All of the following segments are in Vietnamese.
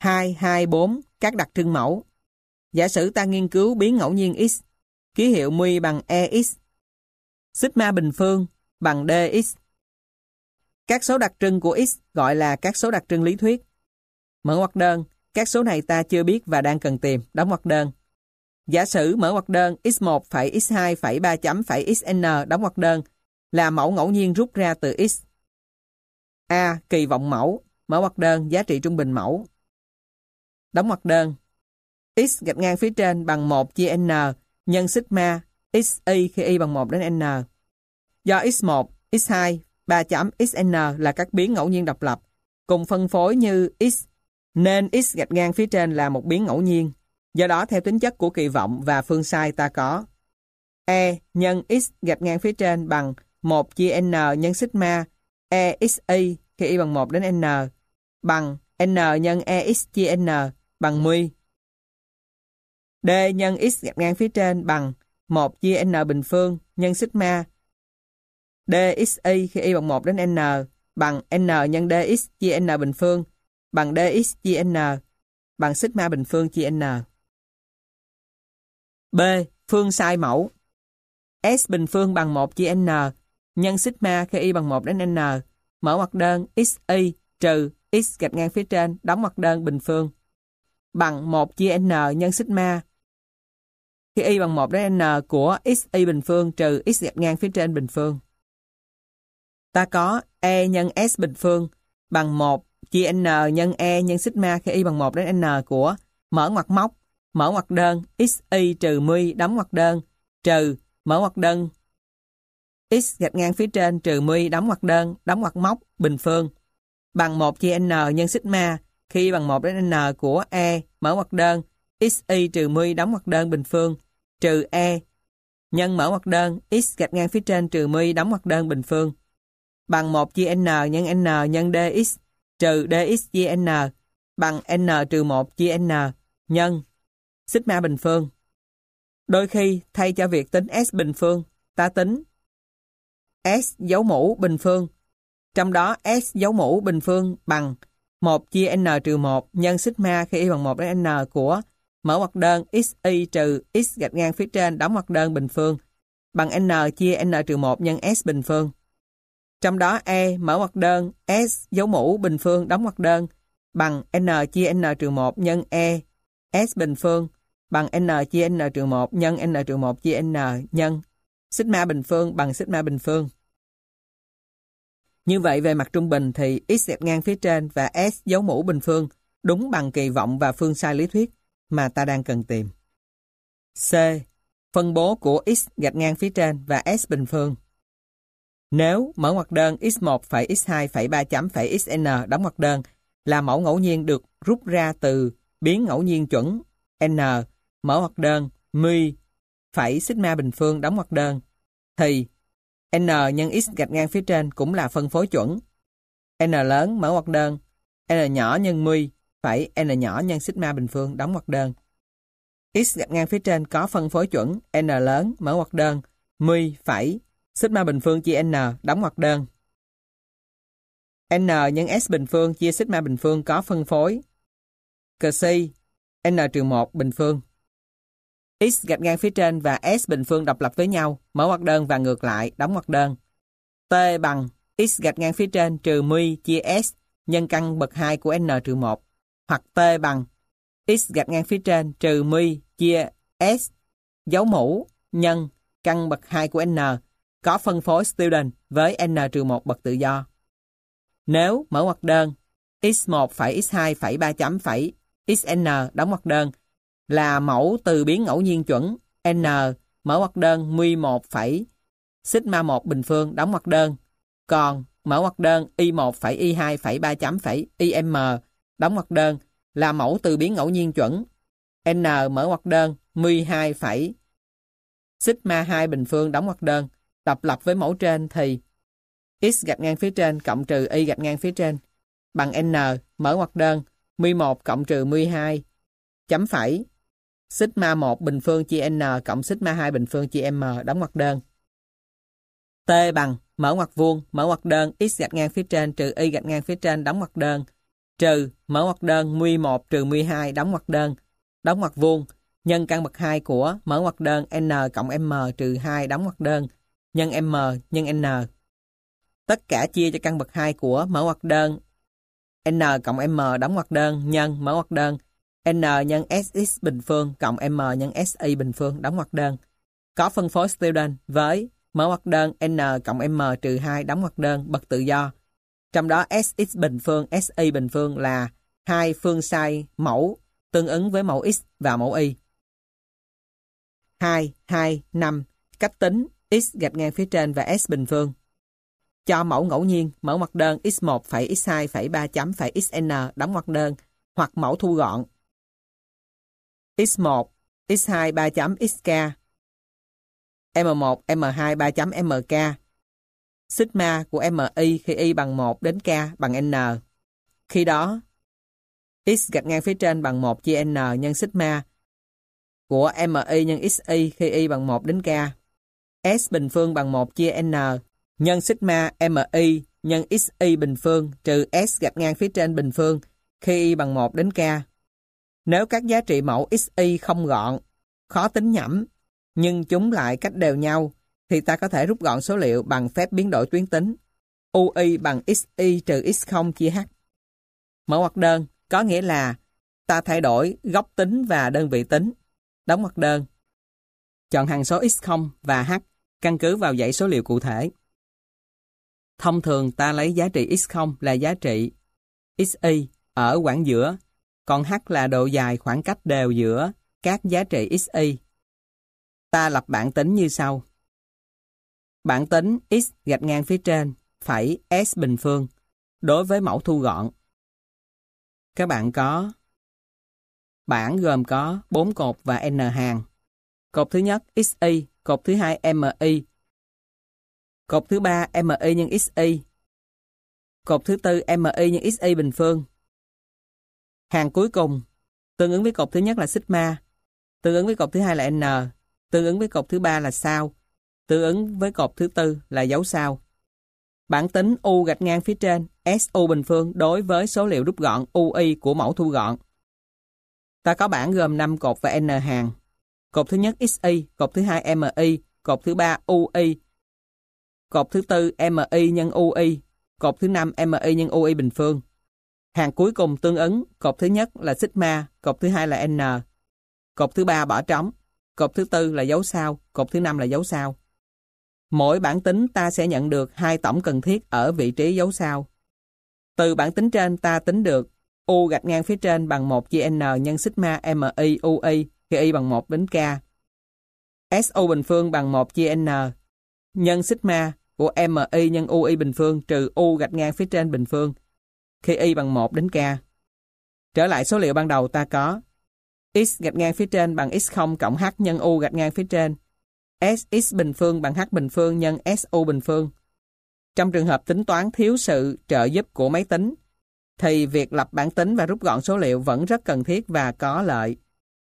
2, 2, 4. Các đặc trưng mẫu. Giả sử ta nghiên cứu biến ngẫu nhiên x, ký hiệu μ bằng EX, sigma bình phương bằng dx. Các số đặc trưng của x gọi là các số đặc trưng lý thuyết. Mở ngoặc đơn, các số này ta chưa biết và đang cần tìm, đóng ngoặc đơn. Giả sử mở ngoặc đơn x1 phẩy x2 phẩy 3 chấm phẩy xn đóng ngoặc đơn là mẫu ngẫu nhiên rút ra từ x. A. Kỳ vọng mẫu, mở ngoặc đơn, giá trị trung bình mẫu. Đóng ngoặc đơn. X gạch ngang phía trên bằng 1 chia n nhân sigma xy khi y bằng 1 đến n. Do x1, x2, 3 chấm xn là các biến ngẫu nhiên độc lập, cùng phân phối như x, nên x gạch ngang phía trên là một biến ngẫu nhiên. Do đó theo tính chất của kỳ vọng và phương sai ta có E nhân x gạch ngang phía trên bằng 1 chia n nhân sigma exy khi y bằng 1 đến n bằng n nhân ex chia n bằng 10. D nhân x gạch ngang phía trên bằng 1 chia n bình phương nhân sigma dxy khi y bằng 1 đến n bằng n nhân dx chia n bình phương bằng dx chia n bằng sigma bình phương chia n. B. Phương sai mẫu. S bình phương bằng 1 chia n nhân sigma khi y bằng 1 đến n, mở ngoặc đơn xy trừ x gạch ngang phía trên đóng ngoặc đơn bình phương bằng 1 chia n nhân sigma khi y bằng 1 đến n của xy bình phương trừ x gạch ngang phía trên bình phương. Ta có E nhân S bình phương bằng 1 chia n nhân E nhân sigma khi y bằng 1 đến n của mở ngoặc móc, mở ngoặc đơn xy trừ 10 đóng ngoặc đơn trừ mở ngoặc đơn x gạch ngang phía trên trừ 10 đóng ngoặc móc bình phương bằng 1 chia n nhân sigma khi bằng 1 đến n của E mở ngoặc đơn xy trừ 10 đóng ngoặc đơn bình phương trừ E nhân mở ngoặc đơn x gạch ngang phía trên trừ 10 đóng ngoặc đơn bình phương bằng 1 chia n nhân dx trừ dx chia n bằng n trừ 1 chia n nhân sigma bình phương. Đôi khi thay cho việc tính S bình phương, ta tính S dấu mũ bình phương. Trong đó S dấu mũ bình phương bằng 1 chia n trừ 1 nhân sigma khi y bằng 1 đến n của mở ngoặc đơn xy trừ x gạch ngang phía trên đóng ngoặc đơn bình phương bằng n chia n trừ 1 nhân S bình phương. Trong đó E mở ngoặc đơn S dấu mũ bình phương đóng ngoặc đơn bằng n chia n trừ 1 nhân E S bình phương bằng n chia n trừ 1 nhân n trừ 1 chia n nhân sigma bình phương bằng sigma bình phương. Như vậy về mặt trung bình thì x gạch ngang phía trên và S dấu mũ bình phương đúng bằng kỳ vọng và phương sai lý thuyết mà ta đang cần tìm. C. Phân bố của x gạch ngang phía trên và S bình phương. Nếu mở ngoặc đơn x1 phẩy x2 phẩy 3 chấm phẩy xn đóng ngoặc đơn là mẫu ngẫu nhiên được rút ra từ biến ngẫu nhiên chuẩn n mở ngoặc đơn μ phẩy sigma bình phương đóng ngoặc đơn thì n nhân x gạch ngang phía trên cũng là phân phối chuẩn n lớn mở ngoặc đơn n nhỏ nhân μ phẩy n nhỏ nhân sigma bình phương đóng ngoặc đơn. X gạch ngang phía trên có phân phối chuẩn n lớn mở ngoặc đơn μ phẩy sigma bình phương chia n đóng ngoặc đơn. N nhân S bình phương chia sigma bình phương có phân phối Csi n-1 bình phương. X gạch ngang phía trên và S bình phương độc lập với nhau, mở ngoặc đơn và ngược lại, đóng ngoặc đơn. T bằng x gạch ngang phía trên trừ μ chia S nhân căn bậc 2 của n-1, hoặc T bằng x gạch ngang phía trên trừ μ chia S dấu mũ nhân căn bậc 2 của n có phân phối student với n-1 bậc tự do. Nếu mở ngoặc đơn x1 phẩy x2 phẩy 3 chấm phẩy xn đóng ngoặc đơn là mẫu từ biến ngẫu nhiên chuẩn n mở ngoặc đơn μ1 phẩy sigma 1 bình phương đóng ngoặc đơn, còn mở ngoặc đơn y1 phẩy y2 phẩy 3 chấm phẩy im đóng ngoặc đơn là mẫu từ biến ngẫu nhiên chuẩn n mở ngoặc đơn μ2 phẩy sigma 2 bình phương đóng ngoặc đơn độc lập với mẫu trên thì x gạch ngang phía trên cộng trừ y gạch ngang phía trên bằng n mở ngoặc đơn μ1 cộng trừ μ2 chấm phẩy sigma 1 bình phương chia n cộng sigma 2 bình phương chia m đóng ngoặc đơn. T bằng mở ngoặc vuông mở ngoặc đơn x gạch ngang phía trên trừ y gạch ngang phía trên đóng ngoặc đơn trừ mở ngoặc đơn μ1 trừ μ2 đóng ngoặc vuông nhân căn bậc 2 của mở ngoặc đơn n cộng m trừ 2 đóng ngoặc đơn nhân m nhân n. Tất cả chia cho căn bậc 2 của mở ngoặc đơn n cộng m đóng ngoặc đơn nhân mở ngoặc đơn n nhân sx bình phương cộng m nhân si bình phương đóng ngoặc đơn. Có phân phối student với mở ngoặc đơn n cộng m trừ 2 đóng ngoặc đơn bậc tự do. Trong đó sx bình phương, si bình phương là hai phương sai mẫu tương ứng với mẫu x và mẫu y. 2, 2, 5. Cách tính x gạch ngang phía trên và s bình phương. Cho mẫu ngẫu nhiên, mở ngoặc đơn x1 phẩy x2 phẩy 3 chấm phẩy xn đóng ngoặc đơn hoặc mẫu thu gọn x1, x2 3 chấm xk, m1, m2 3 chấm mk. Sigma của mi khi y bằng 1 đến k bằng n. Khi đó, x gạch ngang phía trên bằng 1 chia n nhân sigma của mi nhân xy khi y bằng 1 đến k. S bình phương bằng 1 chia n nhân sigma mi nhân xy bình phương trừ s gạch ngang phía trên bình phương khi y bằng 1 đến k. Nếu các giá trị mẫu xy không gọn, khó tính nhẩm, nhưng chúng lại cách đều nhau, thì ta có thể rút gọn số liệu bằng phép biến đổi tuyến tính. UI bằng xy trừ x0 chia h. Mở ngoặc đơn có nghĩa là ta thay đổi góc tính và đơn vị tính. Đóng ngoặc đơn. Chọn hằng số x0 và h căn cứ vào dãy số liệu cụ thể. Thông thường ta lấy giá trị x0 là giá trị xy ở quãng giữa, còn h là độ dài khoảng cách đều giữa các giá trị xy. Ta lập bảng tính như sau. Bảng tính x gạch ngang phía trên phẩy s bình phương đối với mẫu thu gọn. Các bạn có bảng gồm có 4 cột và n hàng. Cột thứ nhất xy, cột thứ hai mi, cột thứ ba mi nhân xy, cột thứ tư mi nhân xy bình phương. Hàng cuối cùng tương ứng với cột thứ nhất là sigma, tương ứng với cột thứ hai là n, tương ứng với cột thứ ba là sao, tương ứng với cột thứ tư là dấu sao. Bảng tính u gạch ngang phía trên su bình phương đối với số liệu rút gọn ui của mẫu thu gọn. Ta có bảng gồm 5 cột và n hàng. Cột thứ nhất xy, cột thứ hai mi, cột thứ ba ui, cột thứ tư mi nhân ui, cột thứ năm mi nhân ui bình phương. Hàng cuối cùng tương ứng, cột thứ nhất là sigma, cột thứ hai là n, cột thứ ba bỏ trống, cột thứ tư là dấu sao, cột thứ năm là dấu sao. Mỗi bảng tính ta sẽ nhận được hai tổng cần thiết ở vị trí dấu sao. Từ bảng tính trên ta tính được u gạch ngang phía trên bằng 1 chia n nhân sigma mi ui khi y bằng 1 đến k. Su bình phương bằng 1 chia n nhân sigma của mi nhân ui bình phương trừ u gạch ngang phía trên bình phương khi y bằng 1 đến k. Trở lại số liệu ban đầu ta có x gạch ngang phía trên bằng x0 cộng h nhân u gạch ngang phía trên. Sx bình phương bằng h bình phương nhân su bình phương. Trong trường hợp tính toán thiếu sự trợ giúp của máy tính, thì việc lập bảng tính và rút gọn số liệu vẫn rất cần thiết và có lợi.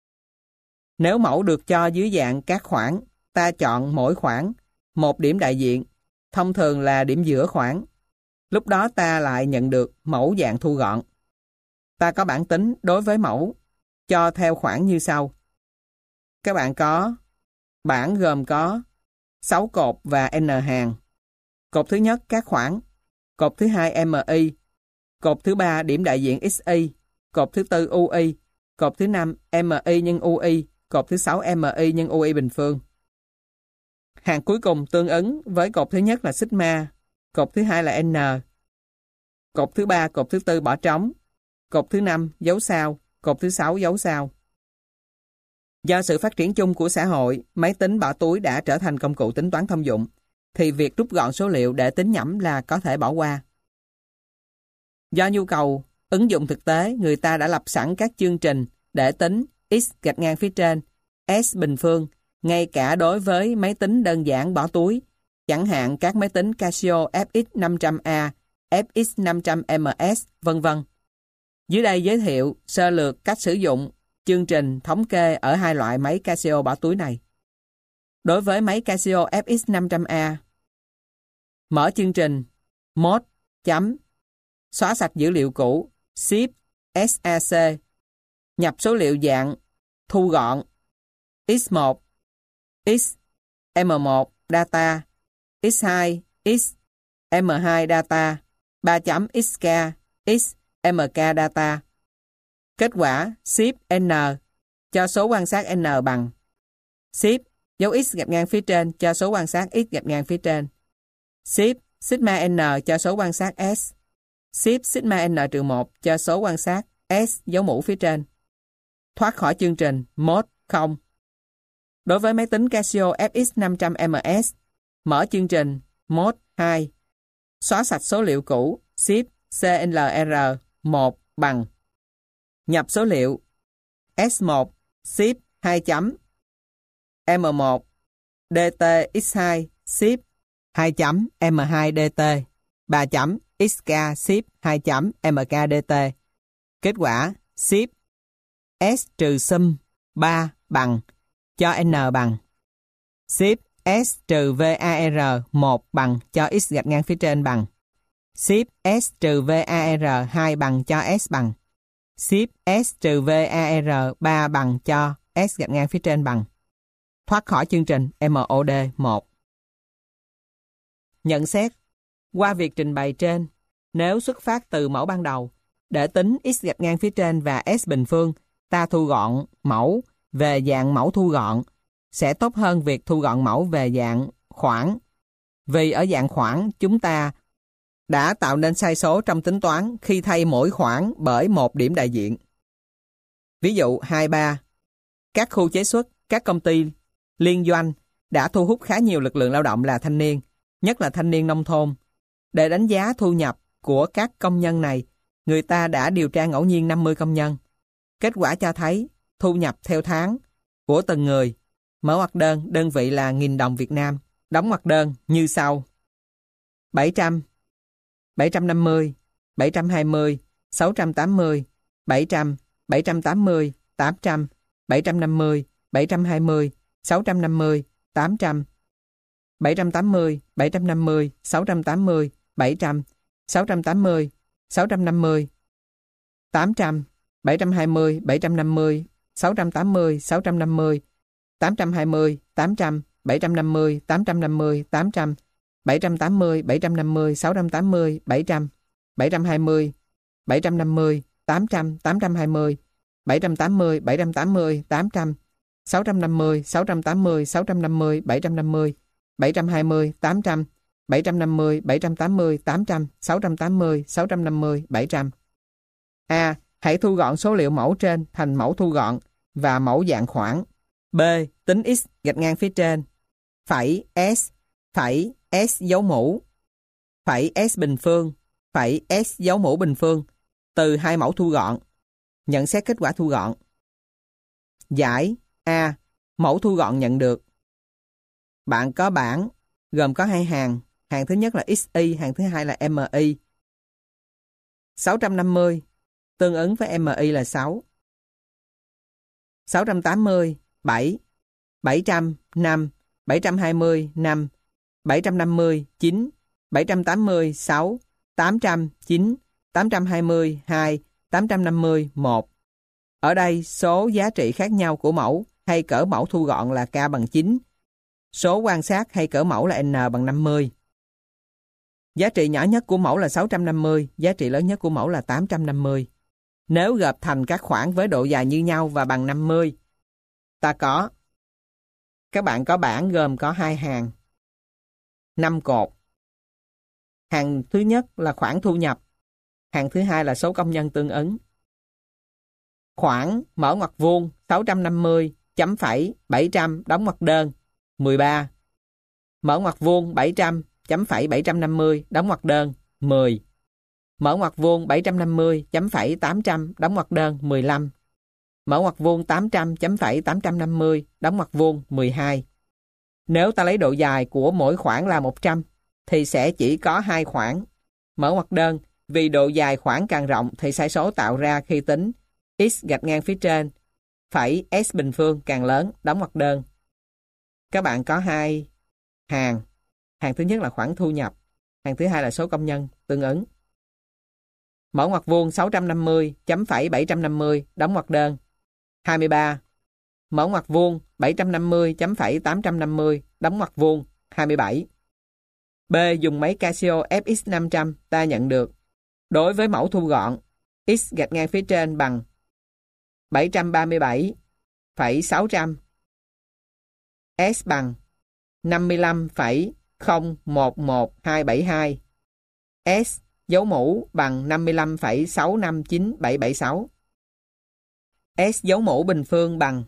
Nếu mẫu được cho dưới dạng các khoảng, ta chọn mỗi khoảng một điểm đại diện, thông thường là điểm giữa khoảng. Lúc đó ta lại nhận được mẫu dạng thu gọn. Ta có bảng tính đối với mẫu cho theo khoảng như sau. Các bạn có bảng gồm có 6 cột và n hàng. Cột thứ nhất các khoảng, cột thứ hai mi, cột thứ ba điểm đại diện xy, cột thứ tư ui, cột thứ năm mi nhân ui, cột thứ sáu mi nhân ui bình phương. Hàng cuối cùng tương ứng với cột thứ nhất là sigma, cột thứ hai là n, cột thứ ba, cột thứ tư bỏ trống, cột thứ năm dấu sao, cột thứ sáu dấu sao. Do sự phát triển chung của xã hội, máy tính bỏ túi đã trở thành công cụ tính toán thông dụng, thì việc rút gọn số liệu để tính nhẩm là có thể bỏ qua. Do nhu cầu ứng dụng thực tế, người ta đã lập sẵn các chương trình để tính x gạch ngang phía trên, s bình phương, ngay cả đối với máy tính đơn giản bỏ túi, chẳng hạn các máy tính Casio FX500A, FX500MS, vân vân. Dưới đây giới thiệu sơ lược cách sử dụng chương trình thống kê ở hai loại máy Casio bỏ túi này. Đối với máy Casio FX500A, mở chương trình mod chấm xóa sạch dữ liệu cũ Shift SAC. Nhập số liệu dạng thu gọn X1 X M1 data X2 X M2 data 3.xk X MK data. Kết quả Shift N cho số quan sát N bằng Shift dấu X gạch ngang phía trên cho số quan sát X gạch ngang phía trên. Shift sigma N cho số quan sát S. Shift sigma N-1 cho số quan sát S dấu mũ phía trên. Thoát khỏi chương trình Mode 0. Đối với máy tính Casio FX500MS, mở chương trình Mode 2. Xóa sạch số liệu cũ. Shift CLR 1 bằng. Nhập số liệu S1 Shift 2 chấm M1 DT X2 Shift 2 chấm M2 DT 3 chấm XK Shift 2 chấm MK DT. Kết quả Shift S trừ sum 3 bằng cho N bằng. Shift S trừ VAR 1 bằng cho X gạch ngang phía trên bằng. Shift S trừ VAR 2 bằng cho S bằng. Shift S trừ VAR 3 bằng cho S gạch ngang phía trên bằng. Thoát khỏi chương trình MOD 1. Nhận xét. Qua việc trình bày trên, nếu xuất phát từ mẫu ban đầu, để tính X gạch ngang phía trên và S bình phương, ta thu gọn mẫu về dạng mẫu thu gọn, sẽ tốt hơn việc thu gọn mẫu về dạng khoảng. Vì ở dạng khoảng, chúng ta đã tạo nên sai số trong tính toán khi thay mỗi khoảng bởi một điểm đại diện. Ví dụ 2.3. Các khu chế xuất, các công ty liên doanh đã thu hút khá nhiều lực lượng lao động là thanh niên, nhất là thanh niên nông thôn. Để đánh giá thu nhập của các công nhân này, người ta đã điều tra ngẫu nhiên 50 công nhân. Kết quả cho thấy thu nhập theo tháng của từng người. Mở ngoặc đơn, đơn vị là 1.000 đồng Việt Nam. Đóng ngoặc đơn như sau: 700, 750, 720, 680, 700, 780, 800, 750, 720, 650, 800, 780, 750, 680, 700, 680, 650, 800, 720, 750, 680, 650, 820, 800, 750, 850, 800, 780, 750, 680, 700, 720, 750, 800, 820, 780, 780, 800, 650, 680, 650, 750, 720, 800, 750, 780, 800, 680, 650, 700. A. Hãy thu gọn số liệu mẫu trên thành mẫu thu gọn và mẫu dạng khoảng. B. Tính X gạch ngang phía trên. Phẩy S. Phẩy S dấu mũ. Phẩy S bình phương. Phẩy S dấu mũ bình phương. Từ hai mẫu thu gọn. Nhận xét kết quả thu gọn. Giải. A. Mẫu thu gọn nhận được. Bạn có bảng gồm có hai hàng. Hàng thứ nhất là XY, hàng thứ hai là MY. 650 tương ứng với MY là 6. 680, 7. 700, 5. 720, 5. 750, 9. 780, 6. 800, 9. 820, 2. 850, 1. Ở đây, số giá trị khác nhau của mẫu hay cỡ mẫu thu gọn là K bằng 9. Số quan sát hay cỡ mẫu là N bằng 50. Giá trị nhỏ nhất của mẫu là 650, giá trị lớn nhất của mẫu là 850. Nếu gộp thành các khoảng với độ dài như nhau và bằng 50, ta có. Các bạn có bảng gồm có hai hàng, 5 cột. Hàng thứ nhất là khoản thu nhập, hàng thứ hai là số công nhân tương ứng. Khoản mở ngoặc vuông 650, chấm phẩy 700, đóng ngoặc đơn 13. Mở ngoặc vuông 700, chấm phẩy 750, đóng ngoặc đơn 10. Mở ngoặc vuông 750, chấm phẩy 800, đóng ngoặc đơn 15. Mở ngoặc vuông 800, chấm phẩy 850, đóng ngoặc vuông 12. Nếu ta lấy độ dài của mỗi khoảng là 100, thì sẽ chỉ có hai khoảng. Mở ngoặc đơn, vì độ dài khoảng càng rộng thì sai số tạo ra khi tính X gạch ngang phía trên, phẩy S bình phương càng lớn, đóng ngoặc đơn. Các bạn có hai hàng. Hàng thứ nhất là khoản thu nhập, hàng thứ hai là số công nhân tương ứng. Mở ngoặc vuông 650 chấm phẩy 750 đóng ngoặc đơn. 23. Mở ngoặc vuông 750 chấm phẩy 850 đóng ngoặc vuông. 27. B. Dùng máy Casio FX500 ta nhận được. Đối với mẫu thu gọn, x gạch ngang phía trên bằng 737,600, S bằng 55,011272, S dấu mũ bằng 55,659776, S dấu mũ bình phương bằng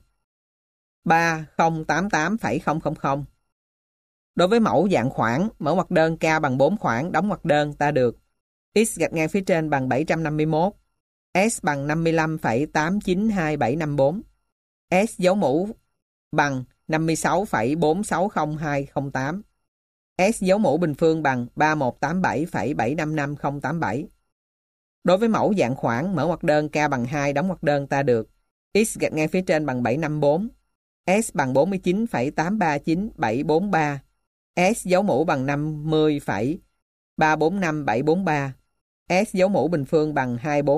3088,000. Đối với mẫu dạng khoảng, mở ngoặc đơn K bằng 4 khoảng, đóng ngoặc đơn ta được x gạch ngang phía trên bằng 751, S bằng 55,892754, S dấu mũ bằng 56,460208, S dấu mũ bình phương bằng 3187,755087. Đối với mẫu dạng khoảng, mở ngoặc đơn K bằng 2, đóng ngoặc đơn ta được x gạch ngang phía trên bằng 754, S bằng 49,839743, S dấu mũ bằng 50,345743, S dấu mũ bình phương bằng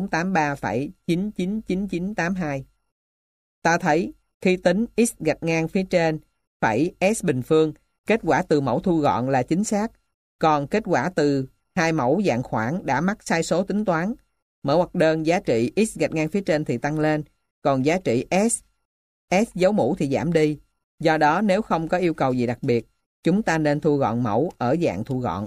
2483,999982. Ta thấy khi tính x gạch ngang phía trên phẩy S bình phương, kết quả từ mẫu thu gọn là chính xác, còn kết quả từ hai mẫu dạng khoảng đã mắc sai số tính toán. Mở ngoặc đơn giá trị x gạch ngang phía trên thì tăng lên, còn giá trị S dấu mũ thì giảm đi. Do đó nếu không có yêu cầu gì đặc biệt, chúng ta nên thu gọn mẫu ở dạng thu gọn.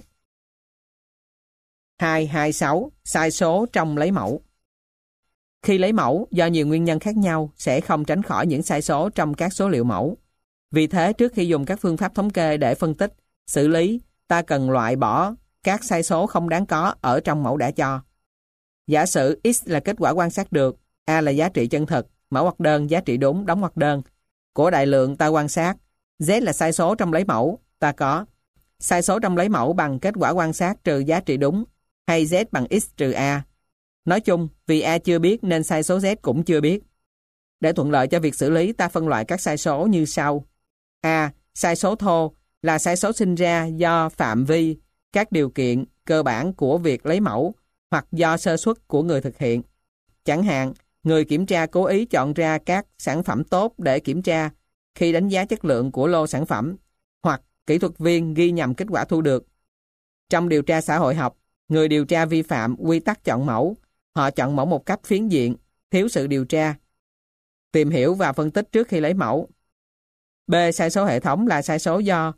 226. Sai số trong lấy mẫu. Khi lấy mẫu, do nhiều nguyên nhân khác nhau, sẽ không tránh khỏi những sai số trong các số liệu mẫu. Vì thế, trước khi dùng các phương pháp thống kê để phân tích, xử lý, ta cần loại bỏ các sai số không đáng có ở trong mẫu đã cho. Giả sử x là kết quả quan sát được, a là giá trị chân thực, mở ngoặc đơn giá trị đúng, đóng ngoặc đơn của đại lượng ta quan sát, z là sai số trong lấy mẫu, ta có sai số trong lấy mẫu bằng kết quả quan sát trừ giá trị đúng, hay z bằng x trừ a. Nói chung, vì a chưa biết nên sai số z cũng chưa biết. Để thuận lợi cho việc xử lý, ta phân loại các sai số như sau. A. Sai số thô là sai số sinh ra do phạm vi, các điều kiện cơ bản của việc lấy mẫu hoặc do sơ suất của người thực hiện. Chẳng hạn, người kiểm tra cố ý chọn ra các sản phẩm tốt để kiểm tra khi đánh giá chất lượng của lô sản phẩm, hoặc kỹ thuật viên ghi nhầm kết quả thu được. Trong điều tra xã hội học, người điều tra vi phạm quy tắc chọn mẫu. Họ chọn mẫu một cách phiến diện, thiếu sự điều tra, tìm hiểu và phân tích trước khi lấy mẫu. B. Sai số hệ thống là sai số do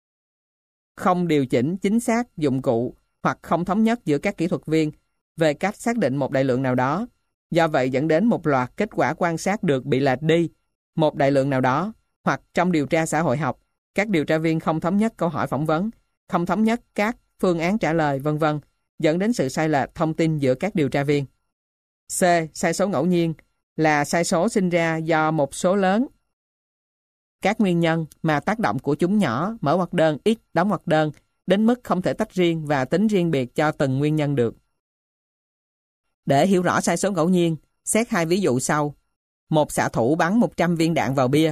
không điều chỉnh chính xác dụng cụ hoặc không thống nhất giữa các kỹ thuật viên về cách xác định một đại lượng nào đó. Do vậy dẫn đến một loạt kết quả quan sát được bị lệch đi một đại lượng nào đó, hoặc trong điều tra xã hội học, các điều tra viên không thống nhất câu hỏi phỏng vấn, không thống nhất các phương án trả lời, v.v. dẫn đến sự sai lệch thông tin giữa các điều tra viên. C. Sai số ngẫu nhiên là sai số sinh ra do một số lớn các nguyên nhân mà tác động của chúng nhỏ, mở ngoặc đơn x, đóng ngoặc đơn, đến mức không thể tách riêng và tính riêng biệt cho từng nguyên nhân được. Để hiểu rõ sai số ngẫu nhiên, xét hai ví dụ sau. Một xạ thủ bắn 100 viên đạn vào bia.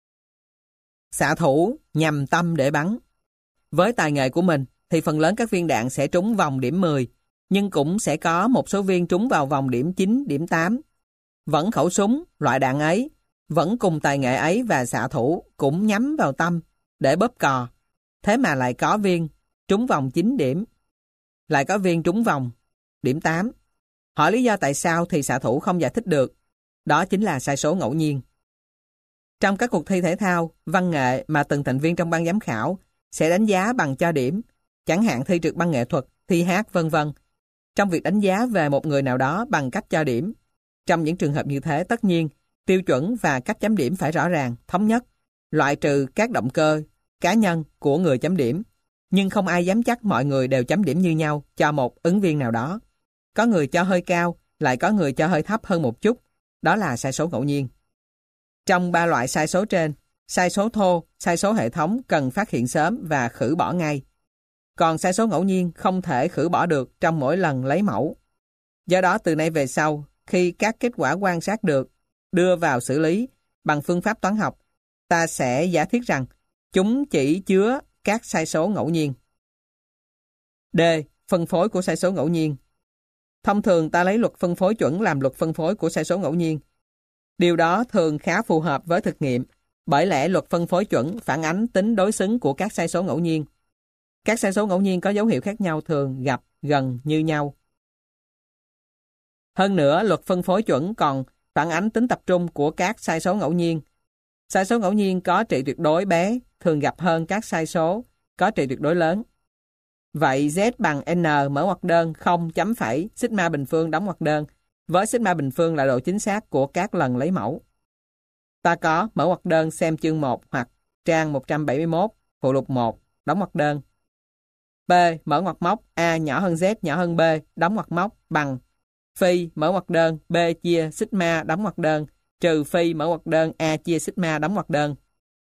Xạ thủ nhằm tâm để bắn. Với tài nghệ của mình thì phần lớn các viên đạn sẽ trúng vòng điểm 10, nhưng cũng sẽ có một số viên trúng vào vòng điểm 9, điểm 8. Vẫn khẩu súng, loại đạn ấy, vẫn cùng tài nghệ ấy và xạ thủ cũng nhắm vào tâm để bóp cò. Thế mà lại có viên trúng vòng 9 điểm, lại có viên trúng vòng điểm 8. Hỏi lý do tại sao thì xạ thủ không giải thích được. Đó chính là sai số ngẫu nhiên. Trong các cuộc thi thể thao, văn nghệ mà từng thành viên trong ban giám khảo sẽ đánh giá bằng cho điểm, chẳng hạn thi trượt băng nghệ thuật, thi hát, v.v. Trong việc đánh giá về một người nào đó bằng cách cho điểm. Trong những trường hợp như thế, tất nhiên, tiêu chuẩn và cách chấm điểm phải rõ ràng, thống nhất, loại trừ các động cơ cá nhân của người chấm điểm. Nhưng không ai dám chắc mọi người đều chấm điểm như nhau cho một ứng viên nào đó. Có người cho hơi cao, lại có người cho hơi thấp hơn một chút. Đó là sai số ngẫu nhiên. Trong ba loại sai số trên, sai số thô, sai số hệ thống cần phát hiện sớm và khử bỏ ngay. Còn sai số ngẫu nhiên không thể khử bỏ được trong mỗi lần lấy mẫu. Do đó từ nay về sau, khi các kết quả quan sát được đưa vào xử lý bằng phương pháp toán học, ta sẽ giả thiết rằng chúng chỉ chứa các sai số ngẫu nhiên. D. Phân phối của sai số ngẫu nhiên. Thông thường ta lấy luật phân phối chuẩn làm luật phân phối của sai số ngẫu nhiên. Điều đó thường khá phù hợp với thực nghiệm, bởi lẽ luật phân phối chuẩn phản ánh tính đối xứng của các sai số ngẫu nhiên. Các sai số ngẫu nhiên có dấu hiệu khác nhau thường gặp gần như nhau. Hơn nữa, luật phân phối chuẩn còn phản ánh tính tập trung của các sai số ngẫu nhiên. Sai số ngẫu nhiên có trị tuyệt đối bé thường gặp hơn các sai số có trị tuyệt đối lớn. Vậy Z bằng N mở ngoặc đơn 0 chấm phẩy sigma bình phương đóng ngoặc đơn với sigma bình phương là độ chính xác của các lần lấy mẫu. Ta có mở ngoặc đơn xem chương 1 hoặc trang 171 phụ lục 1 đóng ngoặc đơn. P mở ngoặc móc A nhỏ hơn Z nhỏ hơn B đóng ngoặc móc bằng phi mở ngoặc đơn B chia sigma đóng ngoặc đơn trừ phi mở ngoặc đơn A chia sigma đóng ngoặc đơn.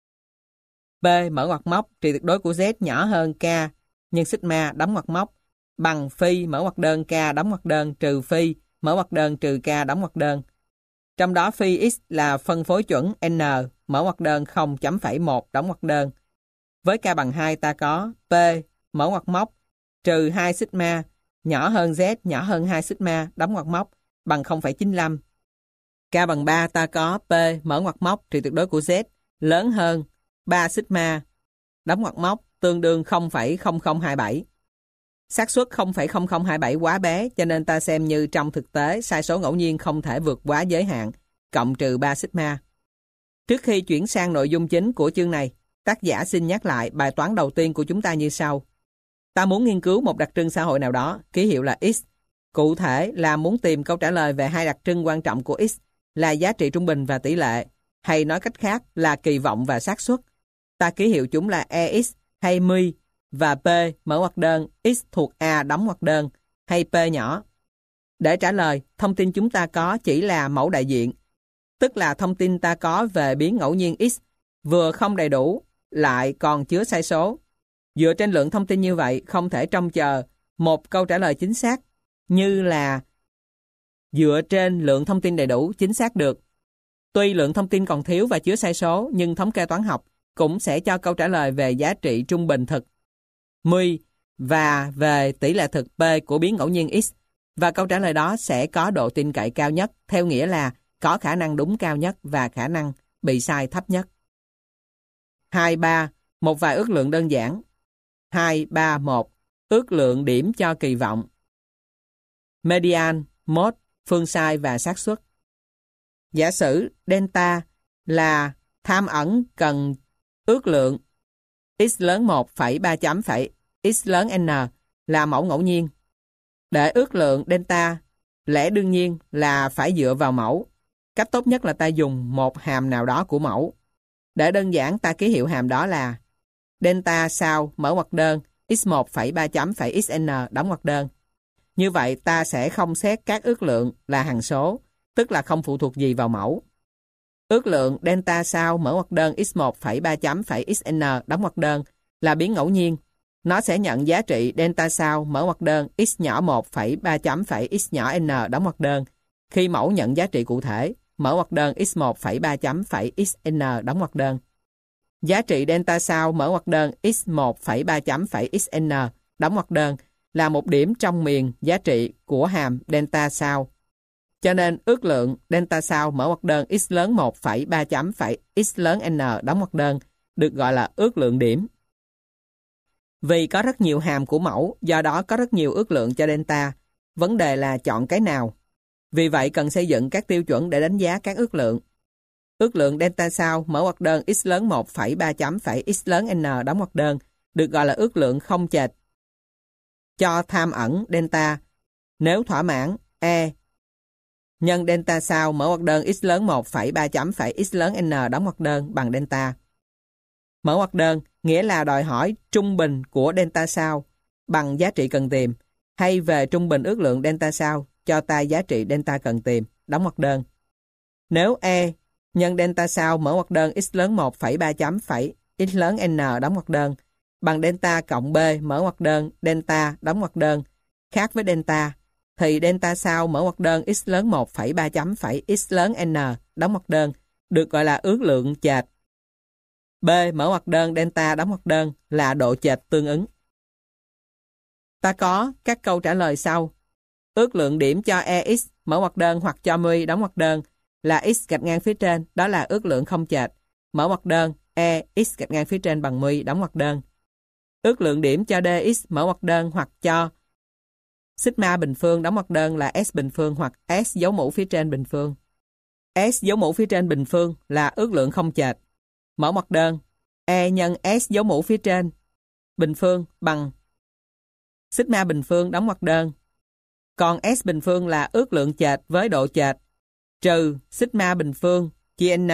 P mở ngoặc móc trị tuyệt đối của Z nhỏ hơn K nhân sigma đóng ngoặc móc bằng phi mở ngoặc đơn K đóng ngoặc đơn trừ phi mở ngoặc đơn trừ K đóng ngoặc đơn. Trong đó phi x là phân phối chuẩn N mở ngoặc đơn 0.1 đóng ngoặc đơn. Với K bằng 2 ta có P mở ngoặc móc trừ 2 sigma nhỏ hơn Z nhỏ hơn 2 sigma đóng ngoặc móc bằng 0,95. K bằng 3 ta có P mở ngoặc móc trị tuyệt đối của Z lớn hơn 3 sigma đóng ngoặc móc tương đương 0,0027. Xác suất 0,0027 quá bé cho nên ta xem như trong thực tế sai số ngẫu nhiên không thể vượt quá giới hạn cộng trừ 3 sigma. Trước khi chuyển sang nội dung chính của chương này, tác giả xin nhắc lại bài toán đầu tiên của chúng ta như sau. Ta muốn nghiên cứu một đặc trưng xã hội nào đó, ký hiệu là X. Cụ thể là muốn tìm câu trả lời về hai đặc trưng quan trọng của X là giá trị trung bình và tỷ lệ, hay nói cách khác là kỳ vọng và xác suất. Ta ký hiệu chúng là EX hay μ và P mở ngoặc đơn X thuộc A đóng ngoặc đơn hay P nhỏ. Để trả lời, thông tin chúng ta có chỉ là mẫu đại diện, tức là thông tin ta có về biến ngẫu nhiên X vừa không đầy đủ lại còn chứa sai số. Dựa trên lượng thông tin như vậy, không thể trông chờ một câu trả lời chính xác như là dựa trên lượng thông tin đầy đủ chính xác được. Tuy lượng thông tin còn thiếu và chứa sai số, nhưng thống kê toán học cũng sẽ cho câu trả lời về giá trị trung bình thực μ và về tỷ lệ thực P của biến ngẫu nhiên X, và câu trả lời đó sẽ có độ tin cậy cao nhất, theo nghĩa là có khả năng đúng cao nhất và khả năng bị sai thấp nhất. 2.3. Một vài ước lượng đơn giản. 2.3.1. Ước lượng điểm cho kỳ vọng. Median, mode, phương sai và xác suất. Giả sử delta là tham ẩn cần ước lượng x lớn 1 phẩy 3 chấm phẩy x lớn n là mẫu ngẫu nhiên. Để ước lượng delta, lẽ đương nhiên là phải dựa vào mẫu. Cách tốt nhất là ta dùng một hàm nào đó của mẫu. Để đơn giản, ta ký hiệu hàm đó là delta sau mở ngoặc đơn x1 phẩy 3 chấm phẩy xn đóng ngoặc đơn. Như vậy ta sẽ không xét các ước lượng là hằng số, tức là không phụ thuộc gì vào mẫu. Ước lượng delta sau mở ngoặc đơn x1 phẩy 3 chấm phẩy xn đóng ngoặc đơn là biến ngẫu nhiên. Nó sẽ nhận giá trị delta sau mở ngoặc đơn x nhỏ 1 phẩy 3 chấm phẩy x nhỏ n đóng ngoặc đơn khi mẫu nhận giá trị cụ thể mở ngoặc đơn x1 phẩy 3 chấm phẩy xn đóng ngoặc đơn. Giá trị delta sau mở ngoặc đơn x1 phẩy 3 chấm phẩy xn đóng ngoặc đơn là một điểm trong miền giá trị của hàm delta sau. Cho nên ước lượng delta sau mở ngoặc đơn x lớn 1 phẩy 3 chấm phẩy x lớn n đóng ngoặc đơn được gọi là ước lượng điểm. Vì có rất nhiều hàm của mẫu, do đó có rất nhiều ước lượng cho delta. Vấn đề là chọn cái nào. Vì vậy cần xây dựng các tiêu chuẩn để đánh giá các ước lượng. Ước lượng delta sau mở ngoặc đơn x lớn 1 phẩy 3 chấm phẩy x lớn n đóng ngoặc đơn được gọi là ước lượng không chệch cho tham ẩn delta nếu thỏa mãn E nhân delta sau mở ngoặc đơn x lớn 1 phẩy 3 chấm phẩy x lớn n đóng ngoặc đơn bằng delta. Mở ngoặc đơn nghĩa là đòi hỏi trung bình của delta sau bằng giá trị cần tìm, hay về trung bình ước lượng delta sau cho ta giá trị delta cần tìm, đóng ngoặc đơn. Nếu E nhân delta sau mở ngoặc đơn x lớn 1 phẩy 3 chấm phẩy x lớn n đóng ngoặc đơn bằng delta cộng B mở ngoặc đơn delta đóng ngoặc đơn khác với delta, thì delta sau mở ngoặc đơn x lớn 1 phẩy 3 chấm phẩy x lớn n đóng ngoặc đơn được gọi là ước lượng chệch. B mở ngoặc đơn delta đóng ngoặc đơn là độ chệch tương ứng. Ta có các câu trả lời sau. ước lượng điểm cho EX mở ngoặc đơn hoặc cho MUI đóng ngoặc đơn là X gạch ngang phía trên, đó là ước lượng không chệch, mở ngoặc đơn EX gạch ngang phía trên bằng MUI đóng ngoặc đơn. Ước lượng điểm cho DX mở ngoặc đơn hoặc cho sigma bình phương đóng ngoặc đơn là S bình phương hoặc S dấu mũ phía trên bình phương. S dấu mũ phía trên bình phương là ước lượng không chệch, mở ngoặc đơn E nhân S dấu mũ phía trên bình phương bằng sigma bình phương đóng ngoặc đơn. Còn S bình phương là ước lượng chệch với độ chệch trừ sigma bình phương chia N.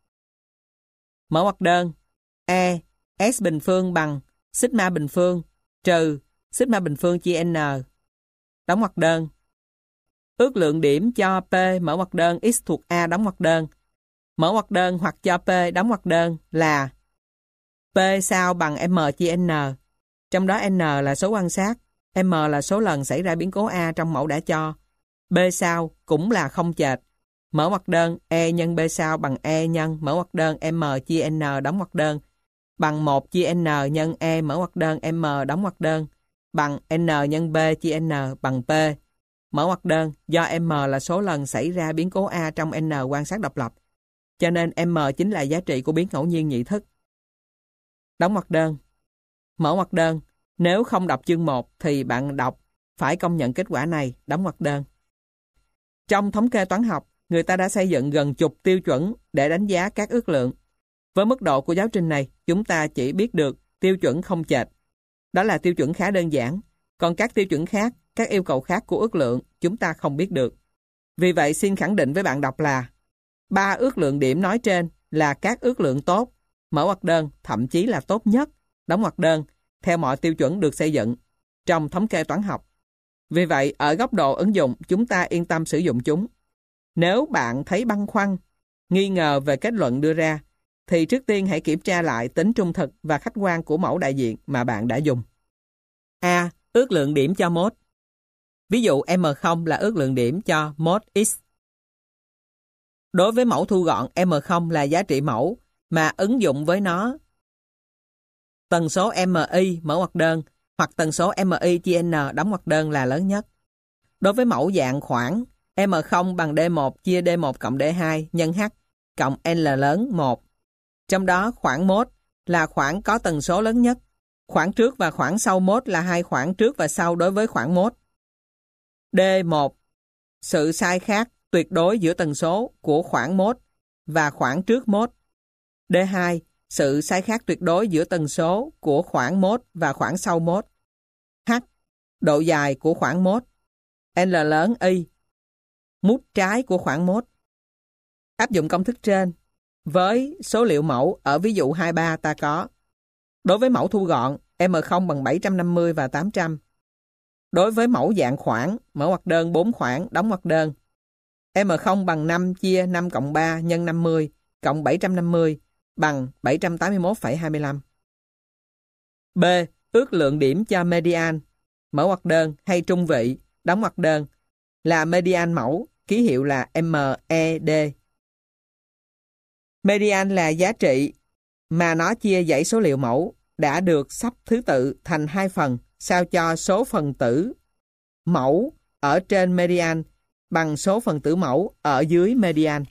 Mở ngoặc đơn E S bình phương bằng sigma bình phương trừ sigma bình phương chia N. Đóng ngoặc đơn. Ước lượng điểm cho P mở ngoặc đơn X thuộc A đóng ngoặc đơn. Mở ngoặc đơn hoặc cho P đóng ngoặc đơn là P sao bằng M chia N. Trong đó N là số quan sát, M là số lần xảy ra biến cố A trong mẫu đã cho. B sao cũng là không chệch. Mở ngoặc đơn E nhân B sao bằng E nhân mở ngoặc đơn M chia N đóng ngoặc đơn bằng 1 chia N nhân E mở ngoặc đơn M đóng ngoặc đơn bằng N nhân B chia N bằng P. Mở ngoặc đơn do M là số lần xảy ra biến cố A trong N quan sát độc lập, cho nên M chính là giá trị của biến ngẫu nhiên nhị thức. Đóng ngoặc đơn. Mở ngoặc đơn. Nếu không đọc chương 1 thì bạn đọc phải công nhận kết quả này, đóng ngoặc đơn. Trong thống kê toán học, người ta đã xây dựng gần chục tiêu chuẩn để đánh giá các ước lượng. Với mức độ của giáo trình này, chúng ta chỉ biết được tiêu chuẩn không chệch. Đó là tiêu chuẩn khá đơn giản. Còn các tiêu chuẩn khác, các yêu cầu khác của ước lượng, chúng ta không biết được. Vì vậy, xin khẳng định với bạn đọc là 3 ước lượng điểm nói trên là các ước lượng tốt, mở ngoặc đơn, thậm chí là tốt nhất, đóng ngoặc đơn, theo mọi tiêu chuẩn được xây dựng trong thống kê toán học. Vì vậy, ở góc độ ứng dụng, chúng ta yên tâm sử dụng chúng. Nếu bạn thấy băn khoăn, nghi ngờ về kết luận đưa ra, thì trước tiên hãy kiểm tra lại tính trung thực và khách quan của mẫu đại diện mà bạn đã dùng. A. Ước lượng điểm cho mốt. Ví dụ M0 là ước lượng điểm cho mốt X. Đối với mẫu thu gọn, M0 là giá trị mẫu mà ứng dụng với nó tần số MI mở ngoặc đơn hoặc tần số MI chia N đóng ngoặc đơn là lớn nhất. Đối với mẫu dạng khoảng, M0 bằng D1 chia D1 cộng D2 nhân H cộng L lớn 1. Trong đó khoảng mốt là khoảng có tần số lớn nhất. Khoảng trước và khoảng sau mốt là hai khoảng trước và sau đối với khoảng mốt. D1. Sự sai khác tuyệt đối giữa tần số của khoảng mốt và khoảng trước mốt. D2. Sự sai khác tuyệt đối giữa tần số của khoảng mốt và khoảng sau mốt. H. Độ dài của khoảng mốt. L lớn Y. Mút trái của khoảng mốt. Áp dụng công thức trên với số liệu mẫu ở ví dụ 23 ta có. Đối với mẫu thu gọn, M0 bằng 750 và 800. Đối với mẫu dạng khoảng, mở ngoặc đơn 4 khoảng, đóng ngoặc đơn. M0 bằng 5 chia 5 cộng 3 nhân 50 cộng 750 bằng 781,25. B. Ước lượng điểm cho median, mở ngoặc đơn hay trung vị, đóng ngoặc đơn là median mẫu, ký hiệu là MED. Median là giá trị mà nó chia dãy số liệu mẫu đã được sắp thứ tự thành hai phần sao cho số phần tử mẫu ở trên median bằng số phần tử mẫu ở dưới median.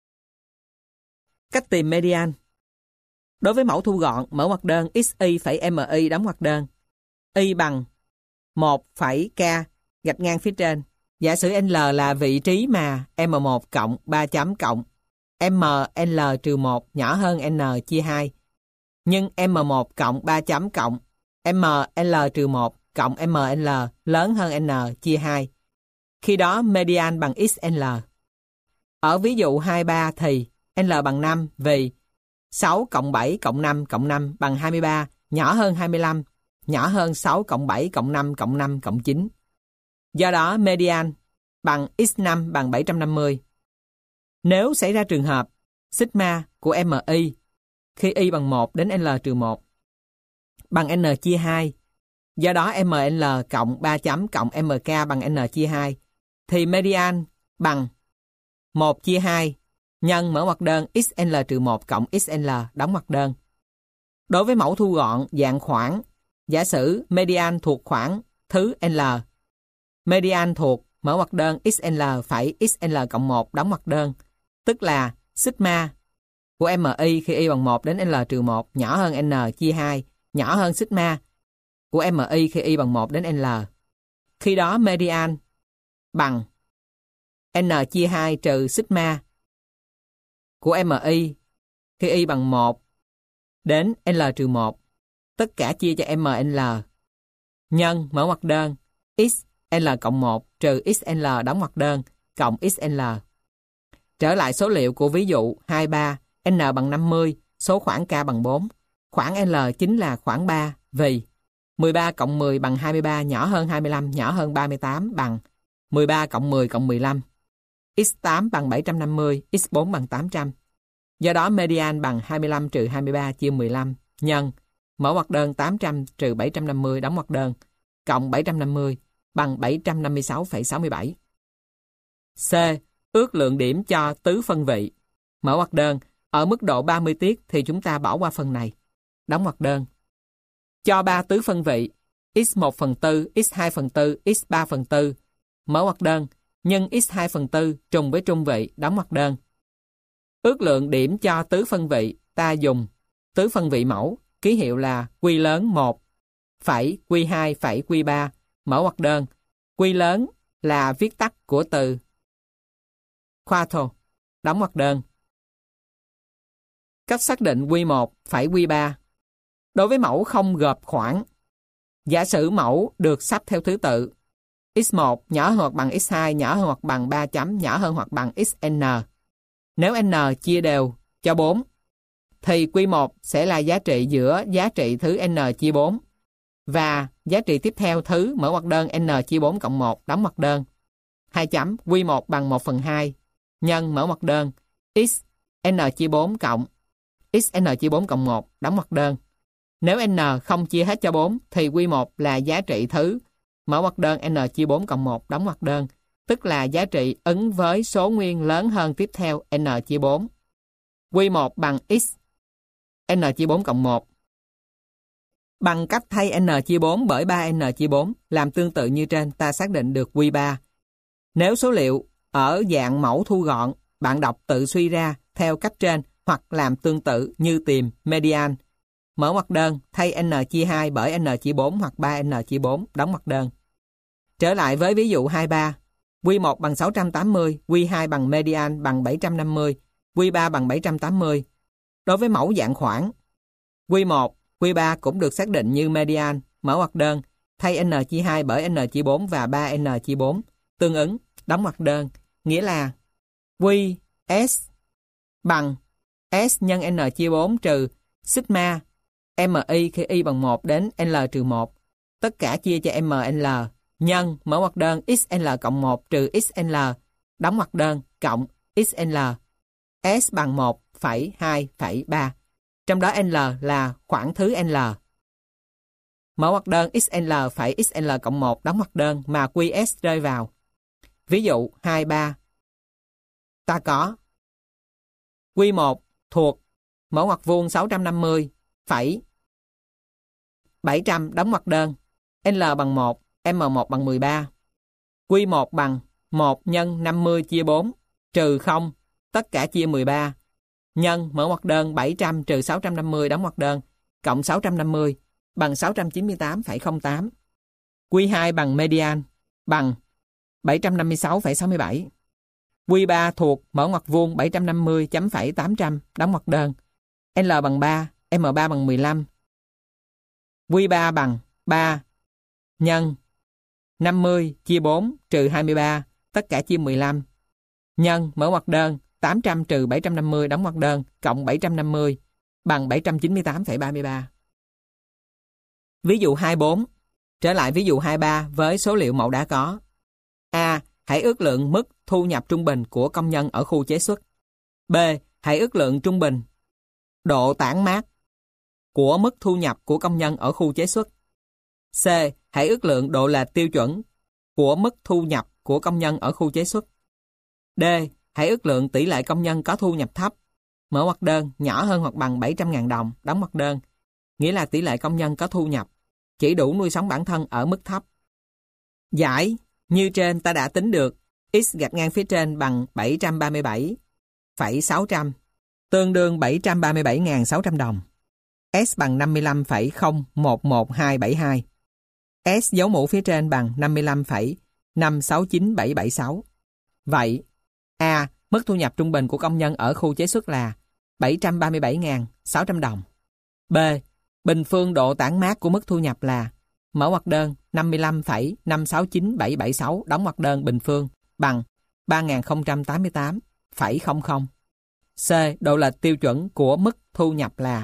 Cách tìm median. Đối với mẫu thu gọn, mở ngoặc đơn XY phẩy MY đóng ngoặc đơn. Y bằng 1 phẩy K gạch ngang phía trên. Giả sử L là vị trí mà M1 cộng 3 chấm cộng ML trừ 1 nhỏ hơn N chia 2. Nhưng M1 cộng 3 chấm cộng ML trừ 1 cộng ML lớn hơn N chia 2. Khi đó median bằng XL. Ở ví dụ 23 thì L bằng 5 vì 6 cộng 7 cộng 5 cộng 5 bằng 23, nhỏ hơn 25, nhỏ hơn 6 cộng 7 cộng 5 cộng 5 cộng 9. Do đó median bằng X5 bằng 750. Nếu xảy ra trường hợp sigma của MI khi Y bằng 1 đến L trừ 1 bằng N chia 2, do đó ML cộng 3 chấm cộng MK bằng N chia 2, thì median bằng 1 chia 2 nhân mở ngoặc đơn XL trừ 1 cộng XL đóng ngoặc đơn. Đối với mẫu thu gọn dạng khoảng, giả sử median thuộc khoảng thứ L, median thuộc mở ngoặc đơn XL phẩy XL cộng 1 đóng ngoặc đơn, tức là sigma của MI khi y bằng 1 đến L trừ 1 nhỏ hơn N chia 2, nhỏ hơn sigma của MI khi y bằng 1 đến L. Khi đó median bằng N chia 2 trừ sigma của MI khi y bằng 1 đến L trừ 1, tất cả chia cho ML, nhân mở ngoặc đơn XL cộng 1 trừ XL đóng ngoặc đơn cộng XL. Trở lại số liệu của ví dụ 23, N bằng 50, số khoảng K bằng 4. Khoảng L chính là khoảng 3 vì 13 cộng 10 bằng 23 nhỏ hơn 25 nhỏ hơn 38 bằng 13 cộng 10 cộng 15. X8 bằng 750, X4 bằng 800. Do đó median bằng 25 trừ 23 chia 15 nhân mở ngoặc đơn 800 trừ 750 đóng ngoặc đơn cộng 750 bằng 756,67. C. Ước lượng điểm cho tứ phân vị. Mở ngoặc đơn, ở mức độ 30 tiết thì chúng ta bỏ qua phần này. Đóng ngoặc đơn. Cho 3 tứ phân vị, x1/4, x2/4, x3/4. Mở ngoặc đơn, nhân x2/4 trùng với trung vị, đóng ngoặc đơn. Ước lượng điểm cho tứ phân vị, ta dùng tứ phân vị mẫu, ký hiệu là Q lớn 1, phẩy Q2 phẩy Q3, mở ngoặc đơn. Q lớn là viết tắt của từ quarto, đóng ngoặc đơn. Cách xác định Q1 phẩy Q3. Đối với mẫu không gộp khoảng, giả sử mẫu được sắp theo thứ tự x1 nhỏ hơn hoặc bằng x2 nhỏ hơn hoặc bằng 3 chấm nhỏ hơn hoặc bằng xn. Nếu n chia đều cho 4, thì Q1 sẽ là giá trị giữa giá trị thứ n chia 4 và giá trị tiếp theo thứ mở ngoặc đơn n chia 4 cộng 1 đóng ngoặc đơn. 2 chấm Q1 bằng 1/2 nhân mở ngoặc đơn x n chia 4 cộng xn chia 4 cộng 1 đóng ngoặc đơn. Nếu n không chia hết cho 4 thì Q1 là giá trị thứ mở ngoặc đơn n chia 4 cộng 1 đóng ngoặc đơn, tức là giá trị ứng với số nguyên lớn hơn tiếp theo n chia 4. Q1 bằng x n chia 4 cộng 1. Bằng cách thay n chia 4 bởi 3n chia 4, làm tương tự như trên, ta xác định được Q3. Nếu số liệu ở dạng mẫu thu gọn, bạn đọc tự suy ra theo cách trên hoặc làm tương tự như tìm median. Mở ngoặc đơn, thay n chia 2 bởi n chia 4 hoặc 3n chia 4, đóng ngoặc đơn. Trở lại với ví dụ 23. Q1 bằng 680, Q2 bằng median bằng 750, Q3 bằng 780. Đối với mẫu dạng khoảng, Q1, Q3 cũng được xác định như median, mở ngoặc đơn, thay n chia 2 bởi n chia 4 và 3n chia 4, tương ứng, đóng ngoặc đơn, nghĩa là Q(S) bằng S nhân n chia 4 trừ sigma MI khi y bằng 1 đến L trừ 1, tất cả chia cho ML, nhân mở ngoặc đơn XL cộng 1 trừ XL, đóng ngoặc đơn, cộng XL. S bằng 1,2,3. Trong đó L là khoảng thứ L. Mở ngoặc đơn XL phẩy XL cộng 1 đóng ngoặc đơn mà QS rơi vào. Ví dụ 23. Ta có Q1 thuộc mở ngoặc vuông 650 phẩy 700 đóng ngoặc đơn. L bằng 1, M1 bằng 13. Q1 bằng 1 nhân 50 chia 4 trừ 0, tất cả chia 13. Nhân mở ngoặc đơn 700 trừ 650 đóng ngoặc đơn cộng 650 bằng 698,08. Q2 bằng median bằng 756,67. Q3 thuộc mở ngoặc vuông 750.800 đóng ngoặc đơn. L bằng 3, M3 bằng 15. Q3 bằng 3 nhân 50 chia 4 trừ 23, tất cả chia 15. Nhân mở ngoặc đơn 800 trừ 750 đóng ngoặc đơn cộng 750 bằng 798,33. Ví dụ 24. Trở lại ví dụ 23 với số liệu mẫu đã có. A. Hãy ước lượng mức thu nhập trung bình của công nhân ở khu chế xuất. B. Hãy ước lượng trung bình độ tản mát của mức thu nhập của công nhân ở khu chế xuất. C. Hãy ước lượng độ lệch tiêu chuẩn của mức thu nhập của công nhân ở khu chế xuất. D. Hãy ước lượng tỷ lệ công nhân có thu nhập thấp, mở ngoặc đơn, nhỏ hơn hoặc bằng 700.000 đồng, đóng ngoặc đơn, nghĩa là tỷ lệ công nhân có thu nhập chỉ đủ nuôi sống bản thân ở mức thấp. Giải Như trên ta đã tính được, x gạch ngang phía trên bằng 737,600, tương đương 737.600 đồng. S bằng 55,011272. S dấu mũ phía trên bằng 55,569776. Vậy, A. Mức thu nhập trung bình của công nhân ở khu chế xuất là 737.600 đồng. B. Bình phương độ tản mát của mức thu nhập là mở ngoặc đơn 55,569776 đóng ngoặc đơn bình phương bằng 3088,00. C. Độ lệch tiêu chuẩn của mức thu nhập là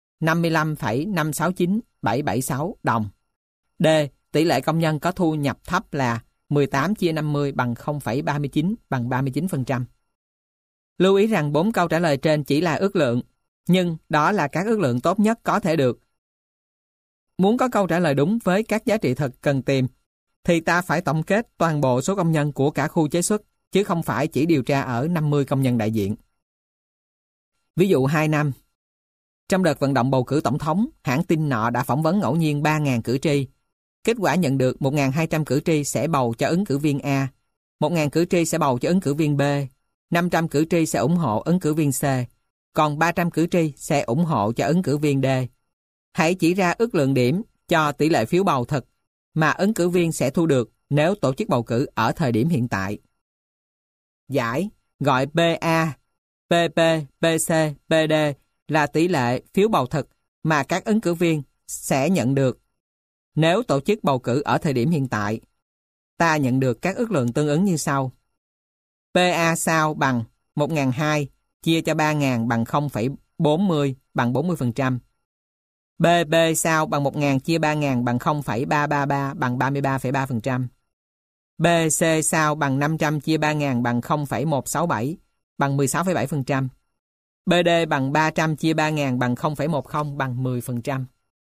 55,569776 đồng. D. Tỷ lệ công nhân có thu nhập thấp là 18/50 bằng 0,39 bằng 39%. Lưu ý rằng 4 câu trả lời trên chỉ là ước lượng, nhưng đó là các ước lượng tốt nhất có thể được. Muốn có câu trả lời đúng với các giá trị thật cần tìm, thì ta phải tổng kết toàn bộ số công nhân của cả khu chế xuất, chứ không phải chỉ điều tra ở 50 công nhân đại diện. Ví dụ 2 năm. Trong đợt vận động bầu cử tổng thống, hãng tin nọ đã phỏng vấn ngẫu nhiên 3.000 cử tri. Kết quả nhận được 1.200 cử tri sẽ bầu cho ứng cử viên A, 1.000 cử tri sẽ bầu cho ứng cử viên B, 500 cử tri sẽ ủng hộ ứng cử viên C, còn 300 cử tri sẽ ủng hộ cho ứng cử viên D. Hãy chỉ ra ước lượng điểm cho tỷ lệ phiếu bầu thật mà ứng cử viên sẽ thu được nếu tổ chức bầu cử ở thời điểm hiện tại. Giải gọi PA, PP, PC, PD là tỷ lệ phiếu bầu thật mà các ứng cử viên sẽ nhận được nếu tổ chức bầu cử ở thời điểm hiện tại. Ta nhận được các ước lượng tương ứng như sau. PA sao bằng 1.200 chia cho 3.000 bằng 0,40 bằng 40%. BB sao bằng 1.000 chia 3.000 bằng 0,333 bằng 33,3%. BC sao bằng 500 chia 3.000 bằng 0,167 bằng 16,7%. BD bằng 300 chia 3.000 bằng 0,10 bằng 10%.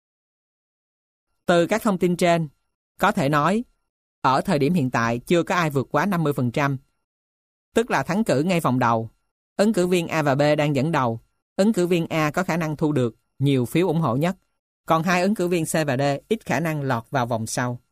Từ các thông tin trên, có thể nói, ở thời điểm hiện tại chưa có ai vượt quá 50%, tức là thắng cử ngay vòng đầu. Ứng cử viên A và B đang dẫn đầu. Ứng cử viên A có khả năng thu được nhiều phiếu ủng hộ nhất, còn hai ứng cử viên C và D ít khả năng lọt vào vòng sau.